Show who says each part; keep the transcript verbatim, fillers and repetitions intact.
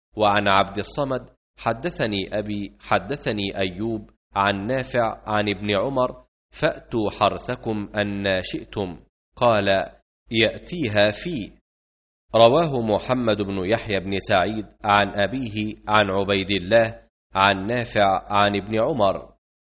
Speaker 1: وعن عبد الصمد حدثني أبي حدثني أيوب عن نافع عن ابن عمر: فأتوا حرثكم أن شئتم. قال: يأتيها في. رواه محمد بن يحيى بن سعيد عن أبيه عن عبيد الله عن نافع عن ابن عمر